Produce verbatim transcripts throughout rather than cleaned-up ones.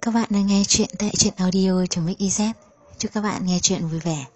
Các bạn đang nghe chuyện tại truyện audio.mix.iz. Chúc các bạn nghe chuyện vui vẻ.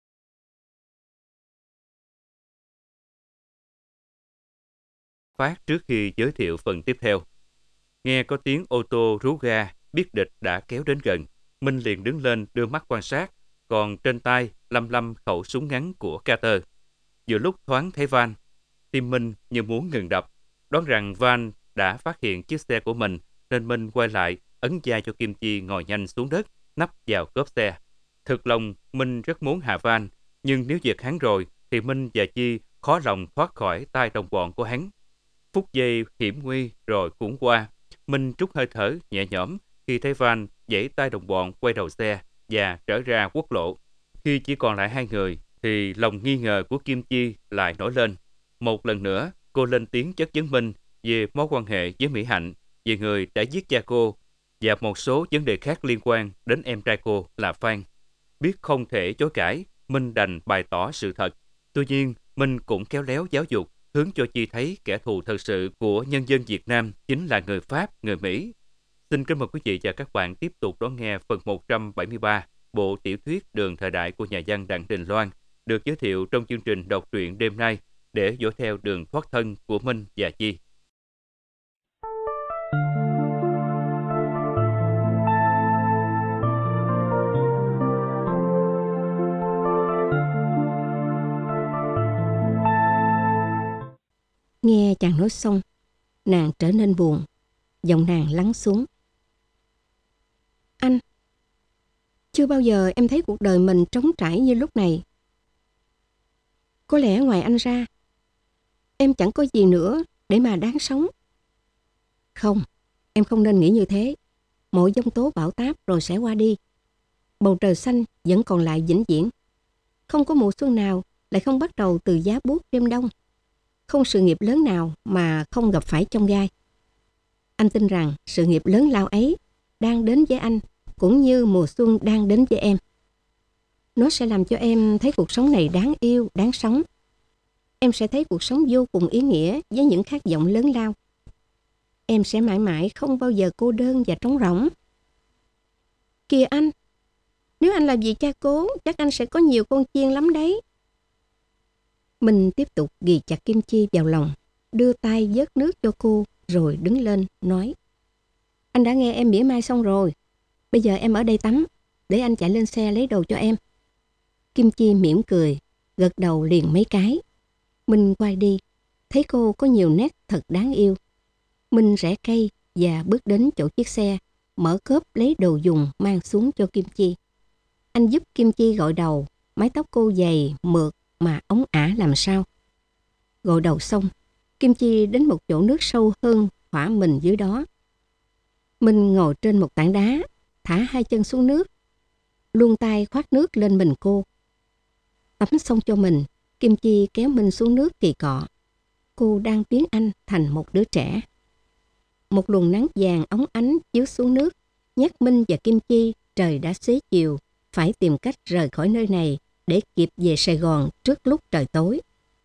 Phát trước khi giới thiệu phần tiếp theo. Nghe có tiếng ô tô rú ga, biết địch đã kéo đến gần. Minh liền đứng lên đưa mắt quan sát, còn trên tay lăm lăm khẩu súng ngắn của Carter. Giữa lúc thoáng thấy Van, tim Minh như muốn ngừng đập. Đoán rằng Van đã phát hiện chiếc xe của mình, nên Minh quay lại ấn da cho Kim Chi ngồi nhanh xuống đất, nắp vào cốp xe. Thực lòng Minh rất muốn hạ Van, nhưng nếu diệt hắn rồi thì Minh và Chi khó lòng thoát khỏi tay đồng bọn của hắn. Phút giây hiểm nguy rồi cũng qua. Minh trút hơi thở nhẹ nhõm khi thấy Van giãy tay đồng bọn quay đầu xe và trở ra quốc lộ. Khi chỉ còn lại hai người thì lòng nghi ngờ của Kim Chi lại nổi lên. Một lần nữa cô lên tiếng chất vấn Minh về mối quan hệ với Mỹ Hạnh, về người đã giết cha cô và một số vấn đề khác liên quan đến em trai cô là Phan. Biết không thể chối cãi, Minh đành bày tỏ sự thật. Tuy nhiên Minh cũng khéo léo giáo dục, hướng cho Chi thấy kẻ thù thật sự của nhân dân Việt Nam chính là người Pháp, người Mỹ. Xin kính mời quý vị và các bạn tiếp tục đón nghe phần một trăm bảy mươi ba bộ tiểu thuyết Đường Thời Đại của nhà văn Đặng Đình Loan, được giới thiệu trong chương trình đọc truyện đêm nay để dõi theo đường thoát thân của Minh và Chi. Nghe chàng nói xong, nàng trở nên buồn, giọng nàng lắng xuống. Anh, chưa bao giờ em thấy cuộc đời mình trống trải như lúc này. Có lẽ ngoài anh ra, em chẳng có gì nữa để mà đáng sống. Không, em không nên nghĩ như thế. Mọi giông tố bão táp rồi sẽ qua đi. Bầu trời xanh vẫn còn lại vĩnh viễn. Không có mùa xuân nào lại không bắt đầu từ giá buốt đêm đông. Không sự nghiệp lớn nào mà không gặp phải chông gai. Anh tin rằng sự nghiệp lớn lao ấy đang đến với anh cũng như mùa xuân đang đến với em. Nó sẽ làm cho em thấy cuộc sống này đáng yêu, đáng sống. Em sẽ thấy cuộc sống vô cùng ý nghĩa với những khát vọng lớn lao. Em sẽ mãi mãi không bao giờ cô đơn và trống rỗng. Kìa anh, nếu anh làm gì cha cố, chắc anh sẽ có nhiều con chiên lắm đấy. Mình tiếp tục ghì chặt Kim Chi vào lòng, đưa tay vớt nước cho cô, rồi đứng lên, nói. Anh đã nghe em mỉa mai xong rồi. Bây giờ em ở đây tắm, để anh chạy lên xe lấy đồ cho em. Kim Chi mỉm cười, gật đầu liền mấy cái. Mình quay đi, thấy cô có nhiều nét thật đáng yêu. Mình rẽ cây và bước đến chỗ chiếc xe, mở cốp lấy đồ dùng mang xuống cho Kim Chi. Anh giúp Kim Chi gội đầu, mái tóc cô dày, mượt mà ống ả làm sao. Gội đầu xong, Kim Chi đến một chỗ nước sâu hơn, thỏa mình dưới đó. Mình ngồi trên một tảng đá, thả hai chân xuống nước, luôn tay khoát nước lên mình cô. Tắm xong cho mình, Kim Chi kéo mình xuống nước kỳ cọ. Cô đang biến anh thành một đứa trẻ. Một luồng nắng vàng óng ánh chiếu xuống nước, nhắc Minh và Kim Chi trời đã xế chiều, phải tìm cách rời khỏi nơi này để kịp về Sài Gòn trước lúc trời tối.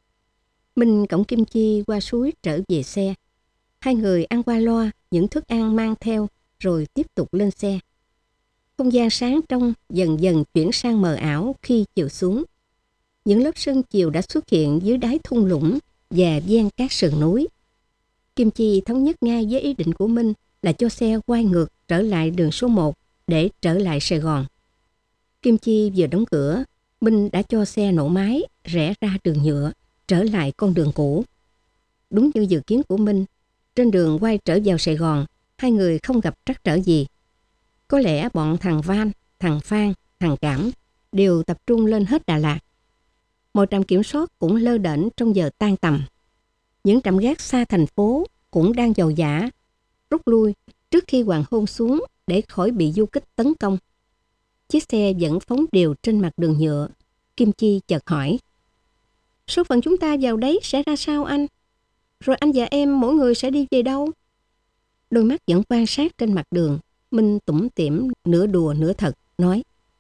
Minh cõng Kim Chi qua suối trở về xe. Hai người ăn qua loa những thức ăn mang theo rồi tiếp tục lên xe. Không gian sáng trong dần dần chuyển sang mờ ảo khi chiều xuống. Những lớp sương chiều đã xuất hiện dưới đáy thung lũng và ven các sườn núi. Kim Chi thống nhất ngay với ý định của Minh là cho xe quay ngược trở lại đường số một để trở lại Sài Gòn. Kim Chi vừa đóng cửa, Minh đã cho xe nổ máy, rẽ ra đường nhựa, trở lại con đường cũ. Đúng như dự kiến của Minh, trên đường quay trở vào Sài Gòn, hai người không gặp trắc trở gì. Có lẽ bọn thằng Van, thằng Phan, thằng Cảm đều tập trung lên hết Đà Lạt. Mọi trạm kiểm soát cũng lơ đễnh trong giờ tan tầm. Những trạm gác xa thành phố cũng đang dầu dã, rút lui trước khi hoàng hôn xuống để khỏi bị du kích tấn công. Chiếc xe vẫn phóng đều trên mặt đường nhựa. Kim Chi chợt hỏi. Số phận chúng ta vào đấy sẽ ra sao anh? Rồi anh và em mỗi người sẽ đi về đâu? Đôi mắt vẫn quan sát trên mặt đường. Minh tủm tỉm nửa đùa nửa thật, nói.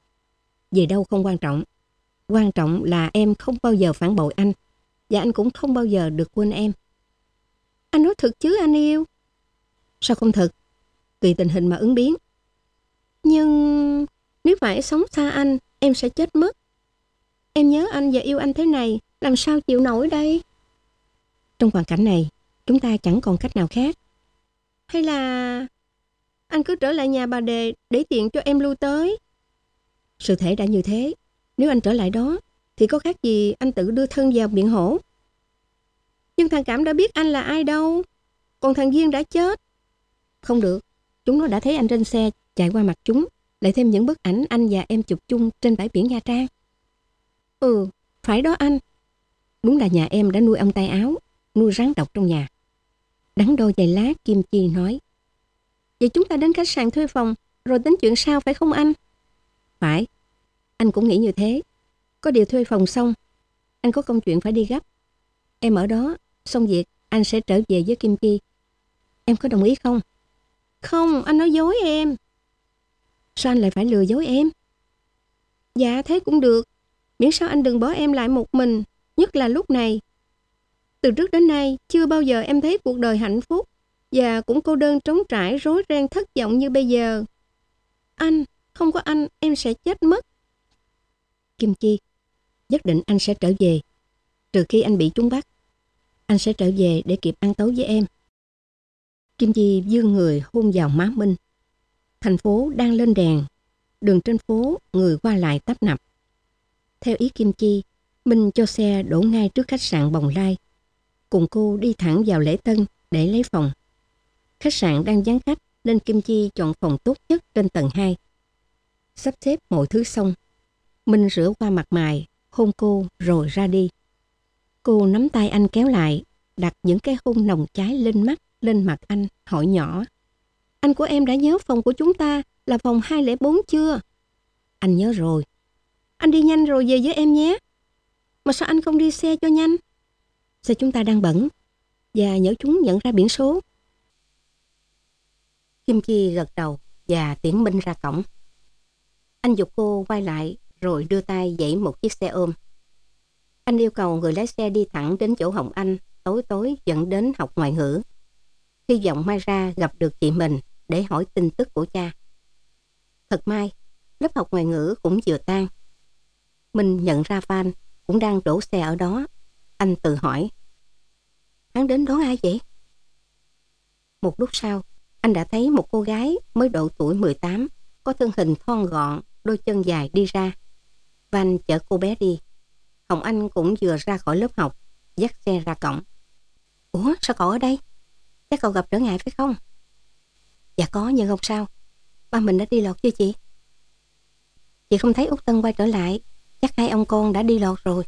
Về đâu không quan trọng. Quan trọng là em không bao giờ phản bội anh. Và anh cũng không bao giờ được quên em. Anh nói thật chứ anh yêu? Sao không thật? Tùy tình hình mà ứng biến. Nhưng nếu phải sống xa anh, em sẽ chết mất. Em nhớ anh và yêu anh thế này, làm sao chịu nổi đây? Trong hoàn cảnh này, chúng ta chẳng còn cách nào khác. Hay là anh cứ trở lại nhà bà Đề để tiện cho em lui tới? Sự thể đã như thế, nếu anh trở lại đó thì có khác gì anh tự đưa thân vào miệng hổ. Nhưng thằng Cảm đã biết anh là ai đâu. Còn thằng Duyên đã chết. Không được, chúng nó đã thấy anh trên xe chạy qua mặt chúng, lại thêm những bức ảnh anh và em chụp chung trên bãi biển Nha Trang. Ừ, phải đó anh. Đúng là nhà em đã nuôi ông tay áo, nuôi rắn độc trong nhà. Đắn đo vài lát, Kim Chi nói: Vậy chúng ta đến khách sạn thuê phòng, rồi tính chuyện sau phải không anh? Phải, anh cũng nghĩ như thế. Có điều thuê phòng xong, anh có công chuyện phải đi gấp. Em ở đó, xong việc, anh sẽ trở về với Kim Chi. Em có đồng ý không? Không, anh nói dối em. Sao anh lại phải lừa dối em? Dạ, thế cũng được. Miễn sao anh đừng bỏ em lại một mình, nhất là lúc này. Từ trước đến nay, chưa bao giờ em thấy cuộc đời hạnh phúc và cũng cô đơn trống trải, rối ren, thất vọng như bây giờ. Anh, không có anh, em sẽ chết mất. Kim Chi, nhất định anh sẽ trở về. Trừ khi anh bị chúng bắt, anh sẽ trở về để kịp ăn tối với em. Kim Chi vươn người hôn vào má Minh. Thành phố đang lên đèn. Đường trên phố, người qua lại tấp nập. Theo ý Kim Chi, Minh cho xe đổ ngay trước khách sạn Bồng Lai. Cùng cô đi thẳng vào lễ tân để lấy phòng. Khách sạn đang vắng khách nên Kim Chi chọn phòng tốt nhất trên tầng hai. Sắp xếp mọi thứ xong, Minh rửa qua mặt mày, hôn cô rồi ra đi. Cô nắm tay anh kéo lại, đặt những cái hôn nồng cháy lên mắt, lên mặt anh, hỏi nhỏ: Anh của em đã nhớ phòng của chúng ta là phòng hai không bốn chưa? Anh nhớ rồi. Anh đi nhanh rồi về với em nhé. Mà sao anh không đi xe cho nhanh? Xe chúng ta đang bẩn, và nhỡ chúng nhận ra biển số. Kim Chi gật đầu và tiễn Minh ra cổng. Anh giục cô quay lại rồi đưa tay dãy một chiếc xe ôm. Anh yêu cầu người lái xe đi thẳng đến chỗ Hồng Anh, tối tối dẫn đến học ngoại ngữ. Hy vọng mai ra gặp được chị mình để hỏi tin tức của cha. Thật may, lớp học ngoại ngữ cũng vừa tan. Minh nhận ra Phan cũng đang đổ xe ở đó. Anh tự hỏi: Hắn đến đón ai vậy? Một lúc sau, anh đã thấy một cô gái mới độ tuổi mười tám, có thân hình thon gọn, đôi chân dài đi ra. Van chở cô bé đi. Hồng Anh cũng vừa ra khỏi lớp học, dắt xe ra cổng. Ủa, sao cậu ở đây? Chắc cậu gặp trở ngại phải không? Dạ có, nhưng không sao. Ba mình đã đi lọt chưa chị? Chị không thấy Út Tân quay trở lại. Chắc hai ông con đã đi lọt rồi.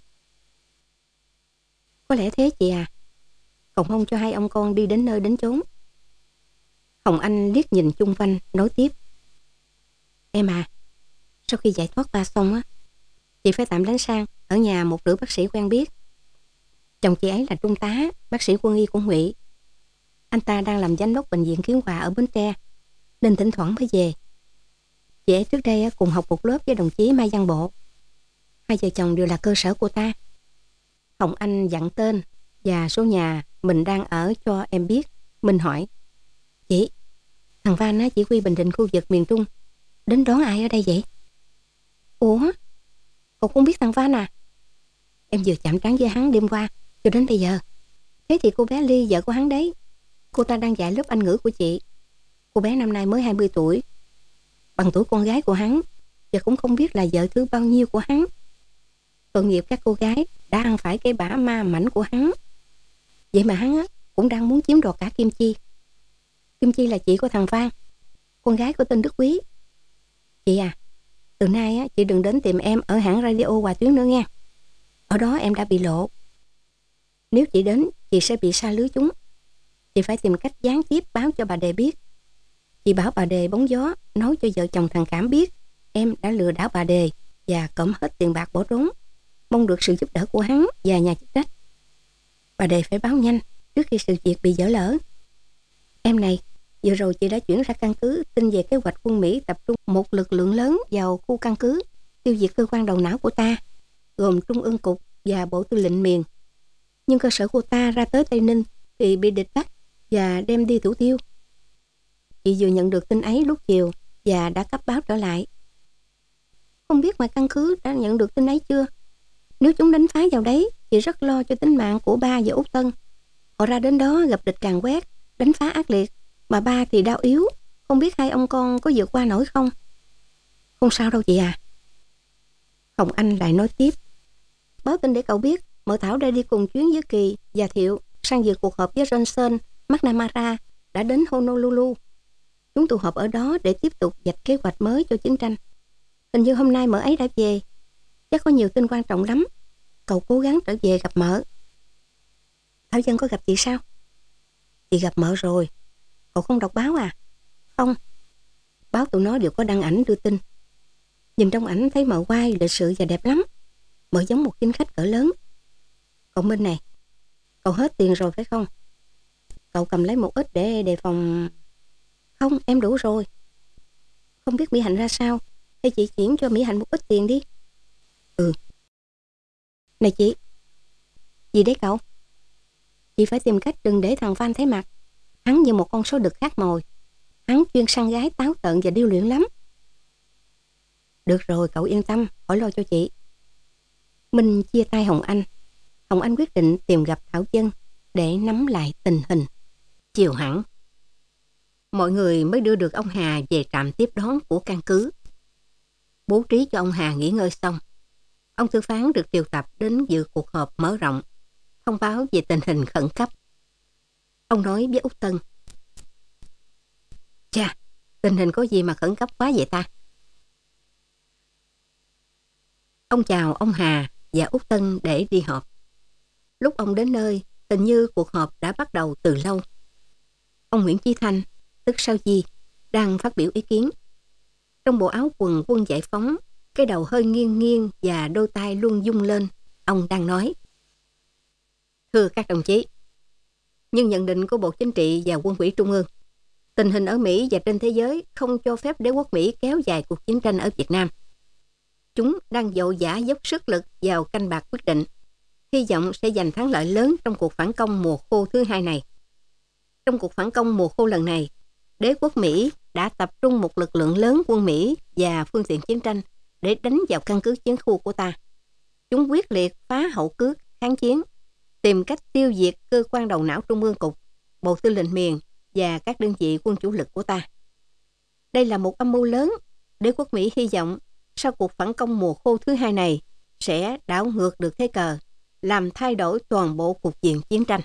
Có lẽ thế chị à. Cậu mong cho hai ông con đi đến nơi đến chốn. Hồng Anh liếc nhìn chung quanh, nói tiếp: Em à, sau khi giải thoát ba xong á, chị phải tạm lánh sang ở nhà một nữ bác sĩ quen biết. Chồng chị ấy là trung tá, bác sĩ quân y của Ngụy. Anh ta đang làm giám đốc bệnh viện Kiến Hòa ở Bến Tre, nên thỉnh thoảng mới về. Chị ấy trước đây cùng học một lớp với đồng chí Mai Văn Bộ. Hai vợ chồng đều là cơ sở của ta. Hồng Anh dặn tên và số nhà mình đang ở cho em biết. Mình hỏi: Chị, thằng Van á, chỉ huy Bình Định khu vực miền Trung, đến đón ai ở đây vậy? Ủa, cậu không biết thằng Van à? Em vừa chạm trán với hắn đêm qua cho đến bây giờ. Thế thì cô bé Ly, vợ của hắn đấy, cô ta đang dạy lớp Anh ngữ của chị. Cô bé năm nay mới hai mươi tuổi, bằng tuổi con gái của hắn, và cũng không biết là vợ thứ bao nhiêu của hắn. Tội nghiệp các cô gái đã ăn phải cái bả ma mảnh của hắn. Vậy mà hắn á, cũng đang muốn chiếm đoạt cả Kim Chi. Kim Chi là chị của thằng Phan, con gái của tên Đức Quý. Chị à, từ nay á, chị đừng đến tìm em ở hãng radio Hòa Tuyến nữa nghe. Ở đó em đã bị lộ. Nếu chị đến, chị sẽ bị sa lưới chúng. Chị phải tìm cách gián tiếp báo cho bà Đề biết. Chị bảo bà Đề bóng gió nói cho vợ chồng thằng Cảm biết em đã lừa đảo bà Đề và cõm hết tiền bạc bỏ trốn, mong được sự giúp đỡ của hắn và nhà chức trách. Bà Đề phải báo nhanh trước khi sự việc bị dở lỡ. Em này, vừa rồi chị đã chuyển ra căn cứ tin về kế hoạch quân Mỹ tập trung một lực lượng lớn vào khu căn cứ tiêu diệt cơ quan đầu não của ta, gồm Trung ương Cục và Bộ Tư lệnh miền. Nhưng cơ sở của ta ra tới Tây Ninh thì bị địch bắt và đem đi thủ tiêu. Chị vừa nhận được tin ấy lúc chiều và đã cấp báo trở lại. Không biết ngoài căn cứ đã nhận được tin ấy chưa? Nếu chúng đánh phá vào đấy thì rất lo cho tính mạng của ba và Út Tân. Họ ra đến đó gặp địch càn quét, đánh phá ác liệt, mà ba thì đau yếu. Không biết hai ông con có vượt qua nổi không? Không sao đâu chị à. Hồng Anh lại nói tiếp. Báo tin để cậu biết, Mợ Thảo đã đi cùng chuyến với Kỳ và Thiệu sang dự cuộc họp với Johnson, McNamara đã đến Honolulu. Chúng tụ họp ở đó để tiếp tục vạch kế hoạch mới cho chiến tranh. Hình như hôm nay mợ ấy đã về. Chắc có nhiều tin quan trọng lắm. Cậu cố gắng trở về gặp mợ. Thảo Dân có gặp chị sao? Chị gặp mợ rồi. Cậu không đọc báo à? Không. Báo tụi nó đều có đăng ảnh đưa tin. Nhìn trong ảnh thấy mợ quay lịch sự và đẹp lắm. Mợ giống một chính khách cỡ lớn. Cậu Minh này, cậu hết tiền rồi phải không? Cậu cầm lấy một ít để đề phòng. Không, em đủ rồi. Không biết Mỹ Hạnh ra sao, hay chị chuyển cho Mỹ Hạnh một ít tiền đi. Ừ. Này chị. Gì đấy cậu? Chị phải tìm cách đừng để thằng Phan thấy mặt. Hắn như một con số đực khác mồi. Hắn chuyên săn gái táo tợn và điêu luyện lắm. Được rồi, cậu yên tâm, khỏi lo cho chị. Minh chia tay Hồng Anh. Hồng Anh quyết định tìm gặp Thảo Dân để nắm lại tình hình. Chiều hẳn, mọi người mới đưa được ông Hà về trạm tiếp đón của căn cứ. Bố trí cho ông Hà nghỉ ngơi xong, ông tư phán được điều tập đến dự cuộc họp mở rộng, thông báo về tình hình khẩn cấp. Ông nói với Út Tân. Chà, tình hình có gì mà khẩn cấp quá vậy ta? Ông chào ông Hà và Út Tân để đi họp. Lúc ông đến nơi, hình như cuộc họp đã bắt đầu từ lâu. Ông Nguyễn Chí Thanh, tức Sao Di, đang phát biểu ý kiến. Trong bộ áo quần quân giải phóng, cái đầu hơi nghiêng nghiêng và đôi tay luôn rung lên, ông đang nói. Thưa các đồng chí, nhưng nhận định của Bộ Chính trị và Quân ủy Trung ương, tình hình ở Mỹ và trên thế giới không cho phép đế quốc Mỹ kéo dài cuộc chiến tranh ở Việt Nam. Chúng đang vội vã dốc sức lực vào canh bạc quyết định, hy vọng sẽ giành thắng lợi lớn trong cuộc phản công mùa khô thứ hai này. Trong cuộc phản công mùa khô lần này, đế quốc Mỹ đã tập trung một lực lượng lớn quân Mỹ và phương tiện chiến tranh để đánh vào căn cứ chiến khu của ta. Chúng quyết liệt phá hậu cước, kháng chiến, tìm cách tiêu diệt cơ quan đầu não Trung ương Cục, Bộ Tư lệnh miền và các đơn vị quân chủ lực của ta. Đây là một âm mưu lớn. Đế quốc Mỹ hy vọng sau cuộc phản công mùa khô thứ hai này sẽ đảo ngược được thế cờ, làm thay đổi toàn bộ cục diện chiến tranh.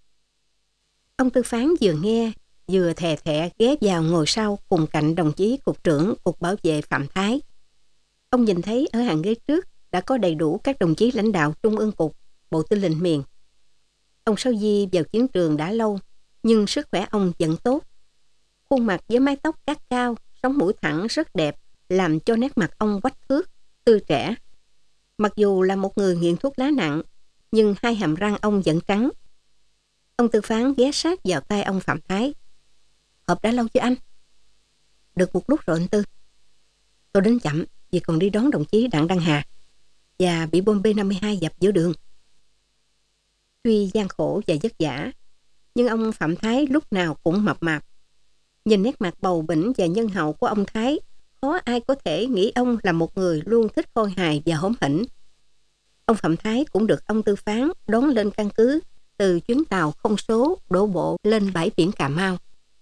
Ông tư phán vừa nghe, vừa thè thẹ ghé vào ngồi sau cùng cạnh đồng chí Cục trưởng Cục Bảo vệ Phạm Thái. Ông nhìn thấy ở hàng ghế trước đã có đầy đủ các đồng chí lãnh đạo Trung ương Cục, Bộ Tư lệnh miền. Ông Sao Di vào chiến trường đã lâu, nhưng sức khỏe ông vẫn tốt. Khuôn mặt với mái tóc cắt cao, sống mũi thẳng rất đẹp, làm cho nét mặt ông quách thước, tươi trẻ. Mặc dù là một người nghiện thuốc lá nặng, nhưng hai hàm răng ông vẫn trắng. Ông tư phán ghé sát vào tay ông Phạm Thái. Họp đã lâu chưa anh? Được một lúc rồi anh Tư. Tôi đến chậm vì còn đi đón đồng chí Đặng Đăng Hà và bị bom B năm mươi hai dập giữa đường. Tuy gian khổ và vất vả, nhưng ông Phạm Thái lúc nào cũng mập mạp. Nhìn nét mặt bầu bĩnh và nhân hậu của ông Thái, khó ai có thể nghĩ ông là một người luôn thích khôi hài và hóm hỉnh. Ông Phạm Thái cũng được ông tư phán đón lên căn cứ từ chuyến tàu không số đổ bộ lên bãi biển Cà Mau.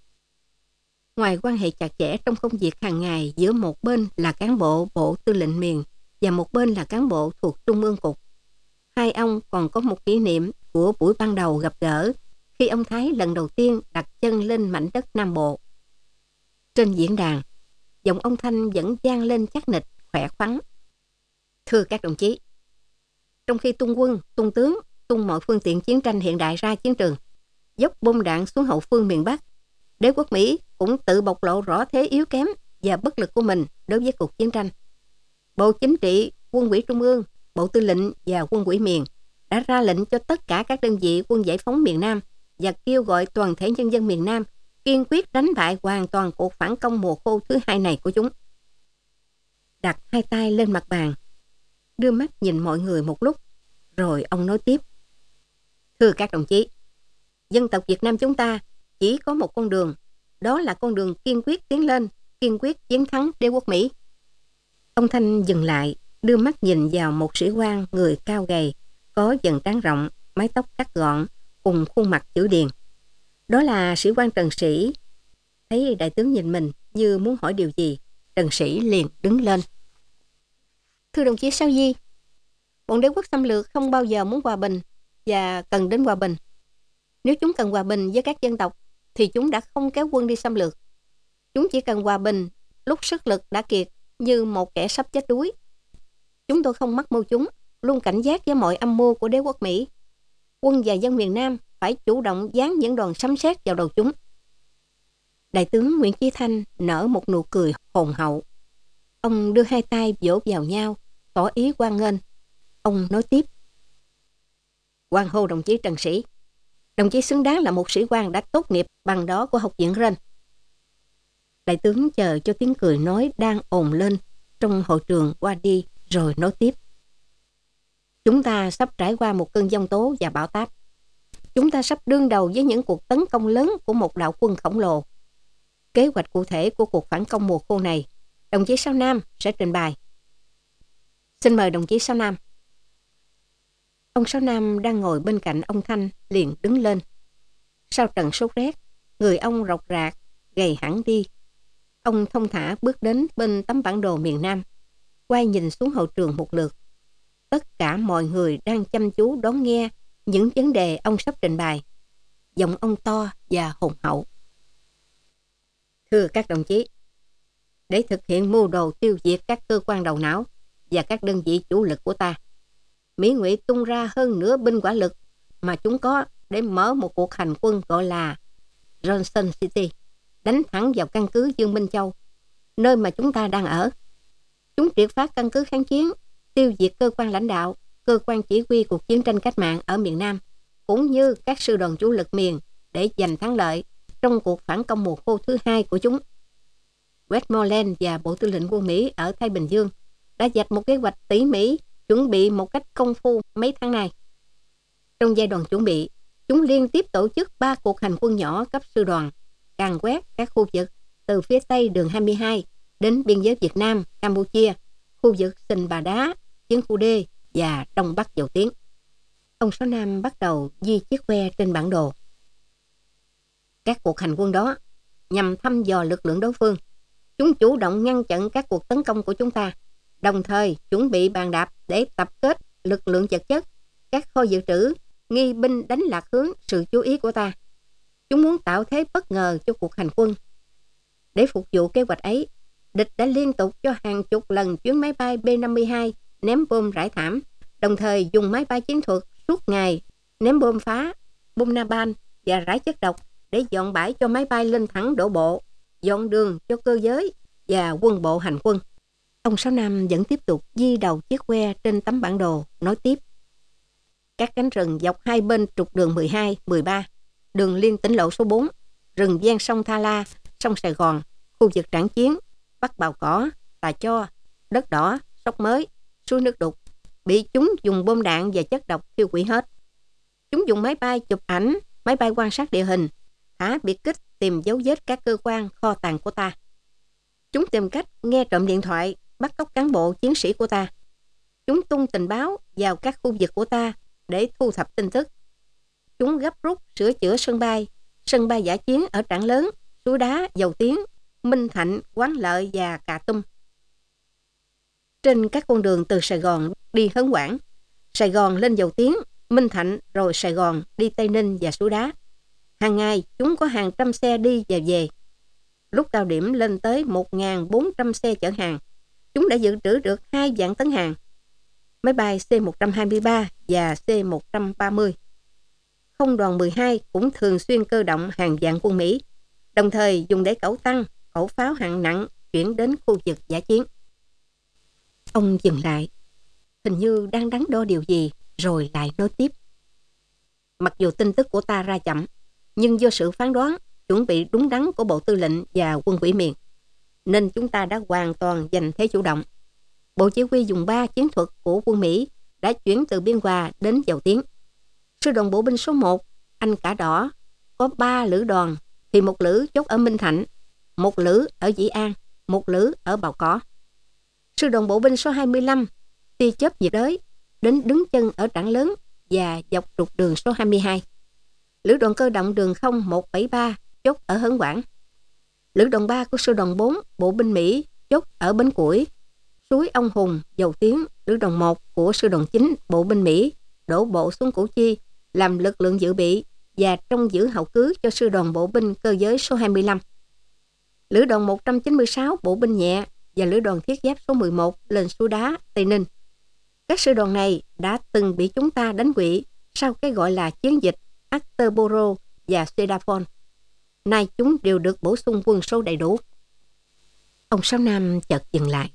Ngoài quan hệ chặt chẽ trong công việc hàng ngày giữa một bên là cán bộ Bộ Tư lệnh miền và một bên là cán bộ thuộc Trung ương Cục, hai ông còn có một kỷ niệm của buổi ban đầu gặp gỡ khi ông Thái lần đầu tiên đặt chân lên mảnh đất Nam Bộ. Trên diễn đàn, giọng ông Thanh vẫn vang lên chắc nịch, khỏe khoắn. Thưa các đồng chí, trong khi tung quân, tung tướng, tung mọi phương tiện chiến tranh hiện đại ra chiến trường, dốc bom đạn xuống hậu phương miền Bắc, đế quốc Mỹ cũng tự bộc lộ rõ thế yếu kém và bất lực của mình đối với cuộc chiến tranh. Bộ Chính trị, Quân ủy Trung ương, Bộ Tư lệnh và Quân ủy miền đã ra lệnh cho tất cả các đơn vị quân giải phóng miền Nam và kêu gọi toàn thể nhân dân miền Nam kiên quyết đánh bại hoàn toàn cuộc phản công mùa khô thứ hai này của chúng. Đặt hai tay lên mặt bàn, đưa mắt nhìn mọi người một lúc, rồi ông nói tiếp. Thưa các đồng chí, dân tộc Việt Nam chúng ta chỉ có một con đường, đó là con đường kiên quyết tiến lên, kiên quyết chiến thắng đế quốc Mỹ. Ông Thanh dừng lại, đưa mắt nhìn vào một sĩ quan người cao gầy, có dần trán rộng, mái tóc cắt gọn, cùng khuôn mặt chữ điền. Đó là sĩ quan Trần Sĩ. Thấy đại tướng nhìn mình như muốn hỏi điều gì, Trần Sĩ liền đứng lên. Thưa đồng chí Sao Di, bọn đế quốc xâm lược không bao giờ muốn hòa bình và cần đến hòa bình. Nếu chúng cần hòa bình với các dân tộc thì chúng đã không kéo quân đi xâm lược. Chúng chỉ cần hòa bình lúc sức lực đã kiệt, như một kẻ sắp chết đuối. Chúng tôi không mắc mưu chúng, luôn cảnh giác với mọi âm mưu của đế quốc Mỹ. Quân và dân miền Nam phải chủ động giáng những đòn sấm sét vào đầu chúng. Đại tướng Nguyễn Chí Thanh nở một nụ cười hồn hậu. Ông đưa hai tay vỗ vào nhau, tỏ ý hoan nghênh. Ông nói tiếp. Hoan hô đồng chí Trần Sĩ. Đồng chí xứng đáng là một sĩ quan đã tốt nghiệp bằng đó của học viện Rên. Đại tướng chờ cho tiếng cười nói đang ồn lên trong hội trường qua đi, rồi nói tiếp. Chúng ta sắp trải qua một cơn giông tố và bão táp. Chúng ta sắp đương đầu với những cuộc tấn công lớn của một đạo quân khổng lồ. Kế hoạch cụ thể của cuộc phản công mùa khô này, đồng chí Sao Nam sẽ trình bày. Xin mời đồng chí Sao Nam. Ông Sao Nam đang ngồi bên cạnh ông Thanh liền đứng lên. Sau trận sốt rét, người ông rộc rạc, gầy hẳn đi. Ông thông thả bước đến bên tấm bản đồ miền Nam, quay nhìn xuống hậu trường một lượt. Tất cả mọi người đang chăm chú đón nghe những vấn đề ông sắp trình bày. Giọng ông to và hùng hậu. Thưa các đồng chí, để thực hiện mưu đồ tiêu diệt các cơ quan đầu não và các đơn vị chủ lực của ta, Mỹ Ngụy tung ra hơn nửa binh hỏa lực mà chúng có để mở một cuộc hành quân gọi là Johnson City, đánh thẳng vào căn cứ Dương Minh Châu, nơi mà chúng ta đang ở. Chúng triệt phá căn cứ kháng chiến, tiêu diệt cơ quan lãnh đạo, cơ quan chỉ huy cuộc chiến tranh cách mạng ở miền Nam, cũng như các sư đoàn chủ lực miền để giành thắng lợi trong cuộc phản công mùa khô thứ hai của chúng. Westmoreland và Bộ Tư lệnh quân Mỹ ở Thái Bình Dương đã vạch một kế hoạch tỉ mỉ, chuẩn bị một cách công phu mấy tháng nay. Trong giai đoạn chuẩn bị, chúng liên tiếp tổ chức ba cuộc hành quân nhỏ cấp sư đoàn, càn quét các khu vực từ phía tây đường hai mươi hai đến biên giới Việt Nam, Campuchia, khu vực Sìn Bà Đá, Chiến khu D và Đông Bắc Dầu Tiếng. Ông Sáu Nam bắt đầu ghi chiếc que trên bản đồ. Các cuộc hành quân đó nhằm thăm dò lực lượng đối phương. Chúng chủ động ngăn chặn các cuộc tấn công của chúng ta, đồng thời chuẩn bị bàn đạp để tập kết lực lượng vật chất, các kho dự trữ, nghi binh đánh lạc hướng sự chú ý của ta. Chúng muốn tạo thế bất ngờ cho cuộc hành quân. Để phục vụ kế hoạch ấy, địch đã liên tục cho hàng chục lần chuyến máy bay B năm mươi hai ném bom rải thảm, đồng thời dùng máy bay chiến thuật suốt ngày ném bom phá, bom napalm và rải chất độc để dọn bãi cho máy bay lên thẳng đổ bộ, dọn đường cho cơ giới và quân bộ hành quân. Ông Sáu Nam vẫn tiếp tục di đầu chiếc que trên tấm bản đồ, nói tiếp. Các cánh rừng dọc hai bên trục đường mười hai, mười ba, đường liên tỉnh lộ số bốn, rừng ven sông Tha La, sông Sài Gòn, khu vực Trảng Chiến, Bắc Bào Cỏ, Tà Cho, Đất Đỏ, Sóc Mới, suối nước đục, bị chúng dùng bom đạn và chất độc thiêu hủy hết. Chúng dùng máy bay chụp ảnh, máy bay quan sát địa hình, thả biệt kích tìm dấu vết các cơ quan kho tàng của ta. Chúng tìm cách nghe trộm điện thoại, bắt cóc cán bộ chiến sĩ của ta. Chúng tung tình báo vào các khu vực của ta để thu thập tin tức. Chúng gấp rút sửa chữa sân bay, sân bay dã chiến ở Trảng Lớn, Suối Đá, Dầu Tiếng, Minh Thạnh, Quán Lợi và Cà Tum. Trên các con đường từ Sài Gòn đi Hớn Quảng, Sài Gòn lên Dầu Tiếng, Minh Thạnh rồi Sài Gòn đi Tây Ninh và Suối Đá. Hàng ngày chúng có hàng trăm xe đi và về. Lúc cao điểm lên tới một nghìn bốn trăm xe chở hàng. Chúng đã dự trữ được hai vạn tấn hàng. Máy bay C một hai ba và C một ba mươi. Không đoàn mười hai cũng thường xuyên cơ động hàng vạn quân Mỹ, đồng thời dùng để cẩu tăng, cẩu pháo hạng nặng chuyển đến khu vực dã chiến. Ông dừng lại, hình như đang đắn đo điều gì, rồi lại nói tiếp. Mặc dù tin tức của ta ra chậm, nhưng do sự phán đoán, chuẩn bị đúng đắn của Bộ Tư lệnh và quân ủy miền, nên chúng ta đã hoàn toàn giành thế chủ động. Bộ Chỉ huy dùng ba chiến thuật của quân Mỹ đã chuyển từ Biên Hòa đến Dầu Tiếng. Sư đoàn bộ binh số một, Anh Cả Đỏ, có ba lữ đoàn, thì một lữ chốt ở Minh Thạnh, một lữ ở Dĩ An, một lữ ở Bào Cỏ. Sư đoàn bộ binh số hai mươi lăm, tia chớp nhiệt đới, đến đứng chân ở Trảng Lớn và dọc trục đường số hai mươi hai. Lữ đoàn cơ động đường không một bảy ba chốt ở Hớn Quản. Lữ đoàn ba của sư đoàn bốn, bộ binh Mỹ chốt ở Bến Củi, suối Ông Hùng, Dầu Tiếng. Lữ đoàn một của sư đoàn chín, bộ binh Mỹ đổ bộ xuống Củ Chi làm lực lượng dự bị và trông giữ hậu cứ cho sư đoàn bộ binh cơ giới số hai mươi lăm. Lữ đoàn một trăm chín mươi sáu, bộ binh nhẹ và lữ đoàn thiết giáp số mười một lên Suối Đá, Tây Ninh. Các sư đoàn này đã từng bị chúng ta đánh quỵ sau cái gọi là chiến dịch Atterboro và Sedafon. Nay chúng đều được bổ sung quân số đầy đủ. Ông Sáu Nam chợt dừng lại.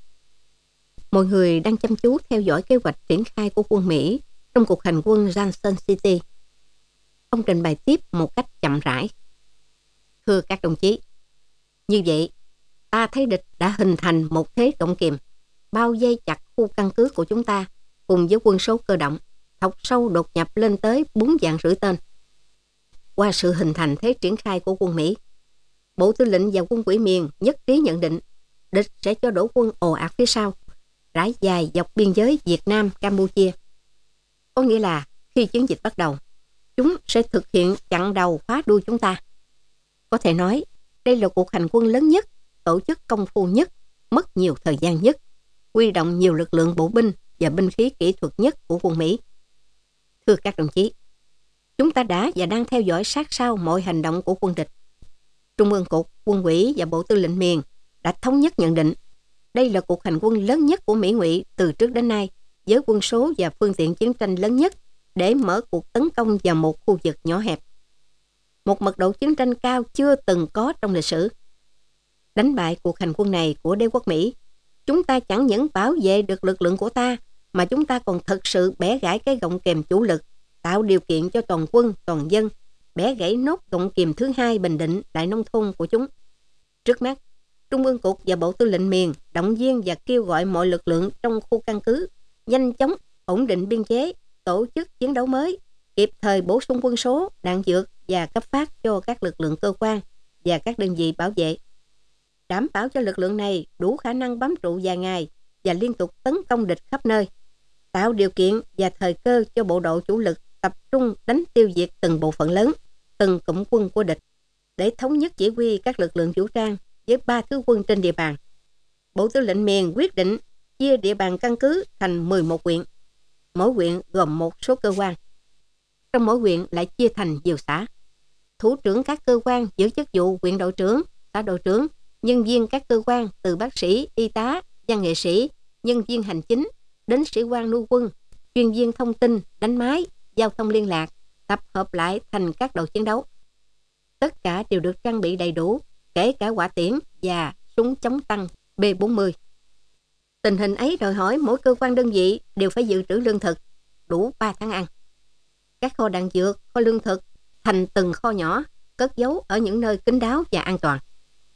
Mọi người đang chăm chú theo dõi kế hoạch triển khai của quân Mỹ trong cuộc hành quân Johnson City. Ông trình bày tiếp một cách chậm rãi. Thưa các đồng chí, như vậy, ta thấy địch đã hình thành một thế cộng kiềm, bao vây chặt khu căn cứ của chúng ta cùng với quân số cơ động, thọc sâu đột nhập lên tới bốn vạn rưỡi tên. Qua sự hình thành thế triển khai của quân Mỹ, Bộ Tư lệnh và quân Quỹ miền nhất trí nhận định địch sẽ cho đổ quân ồ ạt phía sau, rải dài dọc biên giới Việt Nam, Campuchia. Có nghĩa là khi chiến dịch bắt đầu, chúng sẽ thực hiện chặn đầu khóa đuôi chúng ta. Có thể nói, đây là cuộc hành quân lớn nhất, tổ chức công phu nhất, mất nhiều thời gian nhất, huy động nhiều lực lượng bộ binh và binh khí kỹ thuật nhất của quân Mỹ. Thưa các đồng chí, chúng ta đã và đang theo dõi sát sao mọi hành động của quân địch. Trung ương Cục, Quân ủy và Bộ Tư lệnh miền đã thống nhất nhận định đây là cuộc hành quân lớn nhất của Mỹ Ngụy từ trước đến nay, với quân số và phương tiện chiến tranh lớn nhất để mở cuộc tấn công vào một khu vực nhỏ hẹp. Một mật độ chiến tranh cao chưa từng có trong lịch sử. Đánh bại cuộc hành quân này của đế quốc Mỹ, chúng ta chẳng những bảo vệ được lực lượng của ta, mà chúng ta còn thực sự bẻ gãy cái gọng kềm chủ lực, tạo điều kiện cho toàn quân, toàn dân, bẻ gãy nốt gọng kìm thứ hai Bình Định, Đại Nông thôn của chúng. Trước mắt, Trung ương Cục và Bộ Tư lệnh miền động viên và kêu gọi mọi lực lượng trong khu căn cứ nhanh chóng ổn định biên chế, tổ chức chiến đấu mới, kịp thời bổ sung quân số, đạn dược và cấp phát cho các lực lượng cơ quan và các đơn vị bảo vệ. Đảm bảo cho lực lượng này đủ khả năng bám trụ vài ngày và liên tục tấn công địch khắp nơi, tạo điều kiện và thời cơ cho bộ đội chủ lực tập trung đánh tiêu diệt từng bộ phận lớn, từng cụm quân của địch, để thống nhất chỉ huy các lực lượng vũ trang với ba thứ quân trên địa bàn. Bộ Tư lệnh miền quyết định chia địa bàn căn cứ thành mười một huyện, mỗi huyện gồm một số cơ quan. Trong mỗi huyện lại chia thành nhiều xã. Thủ trưởng các cơ quan giữ chức vụ huyện đội trưởng, xã đội trưởng, nhân viên các cơ quan từ bác sĩ, y tá, văn nghệ sĩ, nhân viên hành chính, đến sĩ quan nuôi quân, chuyên viên thông tin, đánh máy, giao thông liên lạc, tập hợp lại thành các đội chiến đấu. Tất cả đều được trang bị đầy đủ, kể cả hỏa tiễn và súng chống tăng B bốn mươi. Tình hình ấy đòi hỏi mỗi cơ quan đơn vị đều phải dự trữ lương thực, đủ ba tháng ăn. Các kho đạn dược, kho lương thực thành từng kho nhỏ, cất giấu ở những nơi kín đáo và an toàn.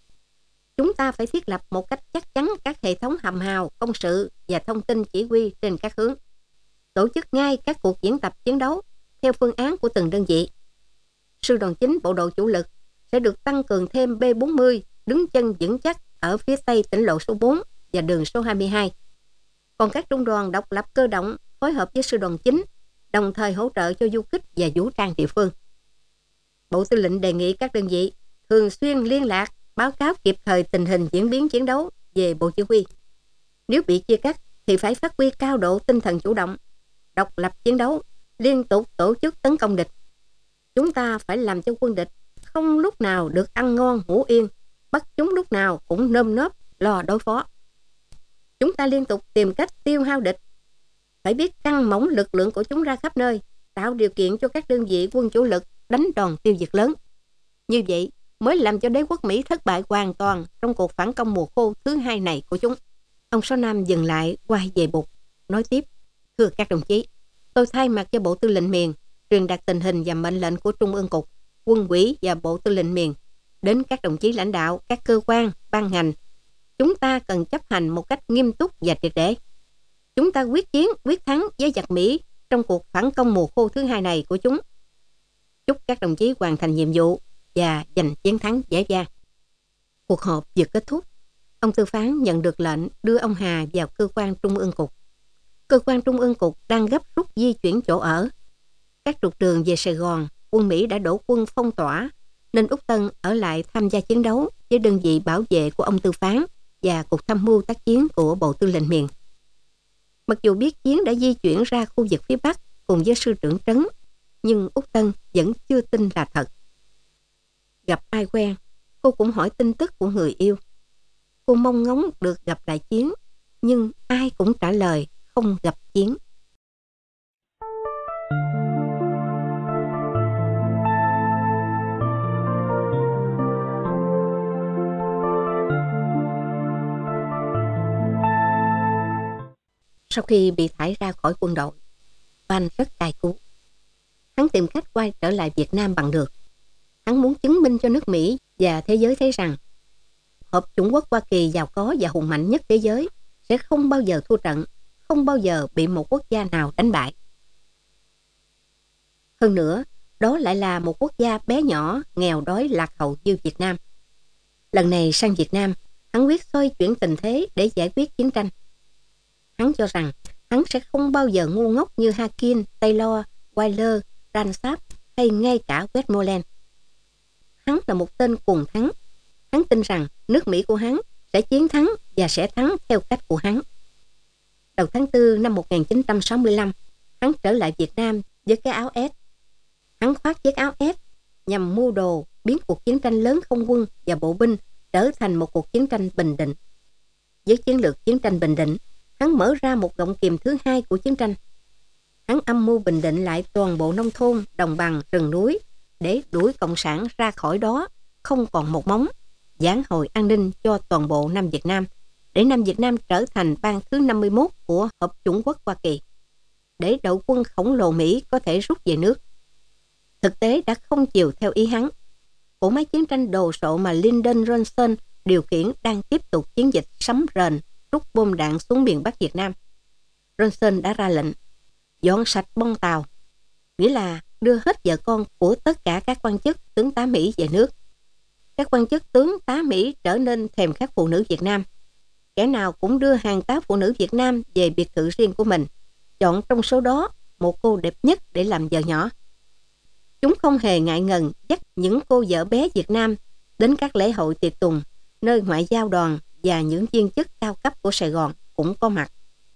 Chúng ta phải thiết lập một cách chắc chắn các hệ thống hầm hào, công sự và thông tin chỉ huy trên các hướng. Tổ chức ngay các cuộc diễn tập chiến đấu theo phương án của từng đơn vị. Sư đoàn chín bộ đội chủ lực sẽ được tăng cường thêm B bốn mươi đứng chân vững chắc ở phía tây tỉnh lộ số bốn và đường số hai mươi hai. Còn các trung đoàn độc lập cơ động phối hợp với sư đoàn chín, đồng thời hỗ trợ cho du kích và vũ trang địa phương. Bộ Tư lệnh đề nghị các đơn vị thường xuyên liên lạc, báo cáo kịp thời tình hình diễn biến chiến đấu về bộ chỉ huy. Nếu bị chia cắt thì phải phát huy cao độ tinh thần chủ động, độc lập chiến đấu, liên tục tổ chức tấn công địch. Chúng ta phải làm cho quân địch không lúc nào được ăn ngon ngủ yên, bắt chúng lúc nào cũng nơm nớp lo đối phó. Chúng ta liên tục tìm cách tiêu hao địch, phải biết căng mỏng lực lượng của chúng ra khắp nơi, tạo điều kiện cho các đơn vị quân chủ lực đánh đòn tiêu diệt lớn. Như vậy mới làm cho đế quốc Mỹ thất bại hoàn toàn trong cuộc phản công mùa khô thứ hai này của chúng. Ông Sáu Nam dừng lại, quay về bục, nói tiếp: Thưa các đồng chí, tôi thay mặt cho Bộ Tư lệnh miền truyền đạt tình hình và mệnh lệnh của Trung ương Cục, Quân ủy và Bộ Tư lệnh miền đến các đồng chí lãnh đạo các cơ quan, ban ngành. Chúng ta cần chấp hành một cách nghiêm túc và triệt để. Chúng ta quyết chiến, quyết thắng với giặc Mỹ trong cuộc phản công mùa khô thứ hai này của chúng. Chúc các đồng chí hoàn thành nhiệm vụ và giành chiến thắng dễ dàng. Cuộc họp vừa kết thúc, Ông tư phán nhận được lệnh đưa ông Hà vào cơ quan trung ương cục. Cơ quan trung ương cục đang gấp rút di chuyển chỗ ở. Các trục đường về Sài Gòn, quân Mỹ đã đổ quân phong tỏa, nên Úc Tân ở lại tham gia chiến đấu với đơn vị bảo vệ của ông tư phán và Cục Tham mưu tác chiến của Bộ Tư lệnh miền. Mặc dù biết chiến đã di chuyển ra khu vực phía Bắc cùng với sư trưởng trấn, nhưng Úc Tân vẫn chưa tin là thật. Gặp ai quen, cô cũng hỏi tin tức của người yêu. Cô mong ngóng được gặp lại chiến, nhưng ai cũng trả lời không gặp chiến. Sau khi bị thải ra khỏi quân đội, Van rất cay cú. Hắn tìm cách quay trở lại Việt Nam bằng được. Hắn muốn chứng minh cho nước Mỹ và thế giới thấy rằng Hợp chủng quốc Hoa Kỳ giàu có và hùng mạnh nhất thế giới sẽ không bao giờ thua trận, không bao giờ bị một quốc gia nào đánh bại. Hơn nữa, đó lại là một quốc gia bé nhỏ, nghèo đói lạc hậu như Việt Nam. Lần này sang Việt Nam, hắn quyết xoay chuyển tình thế để giải quyết chiến tranh. Hắn cho rằng hắn sẽ không bao giờ ngu ngốc như Hawking, Taylor, Wheeler, Randolph hay ngay cả Westmoreland. Hắn là một tên cuồng thắng. Hắn tin rằng nước Mỹ của hắn sẽ chiến thắng và sẽ thắng theo cách của hắn. Đầu tháng tư năm một nghìn chín trăm sáu mươi lăm, hắn trở lại Việt Nam với cái áo S. Hắn khoác chiếc áo S nhằm mưu đồ biến cuộc chiến tranh lớn không quân và bộ binh trở thành một cuộc chiến tranh bình định. Với chiến lược chiến tranh bình định, hắn mở ra một gọng kìm thứ hai của chiến tranh. Hắn âm mưu bình định lại toàn bộ nông thôn, đồng bằng, rừng núi để đuổi cộng sản ra khỏi đó không còn một móng, giảng hồi an ninh cho toàn bộ Nam Việt Nam, để Nam Việt Nam trở thành bang thứ năm mươi mốt của Hợp chủng quốc Hoa Kỳ, để đội quân khổng lồ Mỹ có thể rút về nước. Thực tế đã không chiều theo ý hắn. Cỗ máy chiến tranh đồ sộ mà Lyndon Johnson điều khiển đang tiếp tục chiến dịch sấm rền rút bom đạn xuống miền Bắc Việt Nam. Johnson đã ra lệnh dọn sạch bom tàu, nghĩa là đưa hết vợ con của tất cả các quan chức tướng tá Mỹ về nước. Các quan chức tướng tá Mỹ trở nên thèm khát phụ nữ Việt Nam. Kẻ nào cũng đưa hàng tá phụ nữ Việt Nam về biệt thự riêng của mình, chọn trong số đó một cô đẹp nhất để làm vợ nhỏ. Chúng không hề ngại ngần dắt những cô vợ bé Việt Nam đến các lễ hội tiệc tùng, nơi ngoại giao đoàn và những viên chức cao cấp của Sài Gòn cũng có mặt.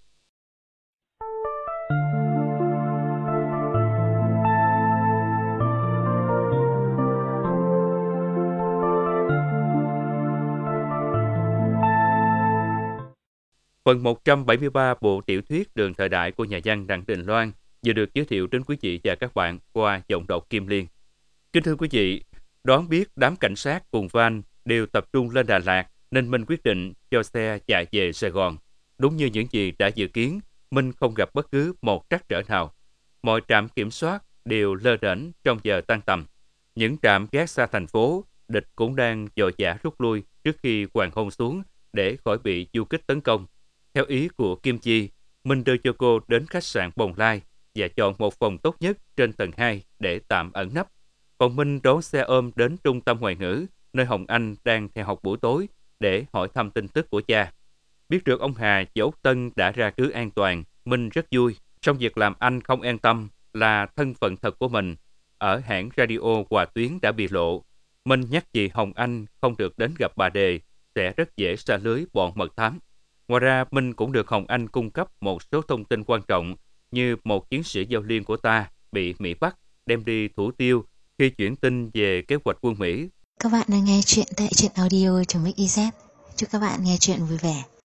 Phần một trăm bảy mươi ba bộ tiểu thuyết Đường thời đại của nhà văn Đặng Đình Loan vừa được giới thiệu đến quý vị và các bạn qua giọng đọc Kim Liên. Kính thưa quý vị, đoán biết đám cảnh sát cùng Van đều tập trung lên Đà Lạt nên Minh quyết định cho xe chạy về Sài Gòn. Đúng như những gì đã dự kiến, Minh không gặp bất cứ một trắc trở nào. Mọi trạm kiểm soát đều lơ đễnh trong giờ tan tầm. Những trạm gác xa thành phố, địch cũng đang vội vã rút lui trước khi hoàng hôn xuống để khỏi bị du kích tấn công. Theo ý của Kim Chi, Minh đưa cho cô đến khách sạn Bồng Lai và chọn một phòng tốt nhất trên tầng hai để tạm ẩn nấp. Còn Minh đón xe ôm đến trung tâm ngoại ngữ, nơi Hồng Anh đang theo học buổi tối, để hỏi thăm tin tức của cha. Biết được ông Hà và Úc Tân đã ra cứ an toàn, Minh rất vui. Song việc làm anh không an tâm là thân phận thật của mình ở hãng radio Hòa Tuyến đã bị lộ. Minh nhắc chị Hồng Anh không được đến gặp bà Đề, sẽ rất dễ sa lưới bọn mật thám. Ngoài ra, Minh cũng được Hồng Anh cung cấp một số thông tin quan trọng như một chiến sĩ giao liên của ta bị Mỹ bắt, đem đi thủ tiêu khi chuyển tin về kế hoạch quân Mỹ. Các bạn đang nghe chuyện tại truyện audio chấm ích i zét. Chúc các bạn nghe chuyện vui vẻ.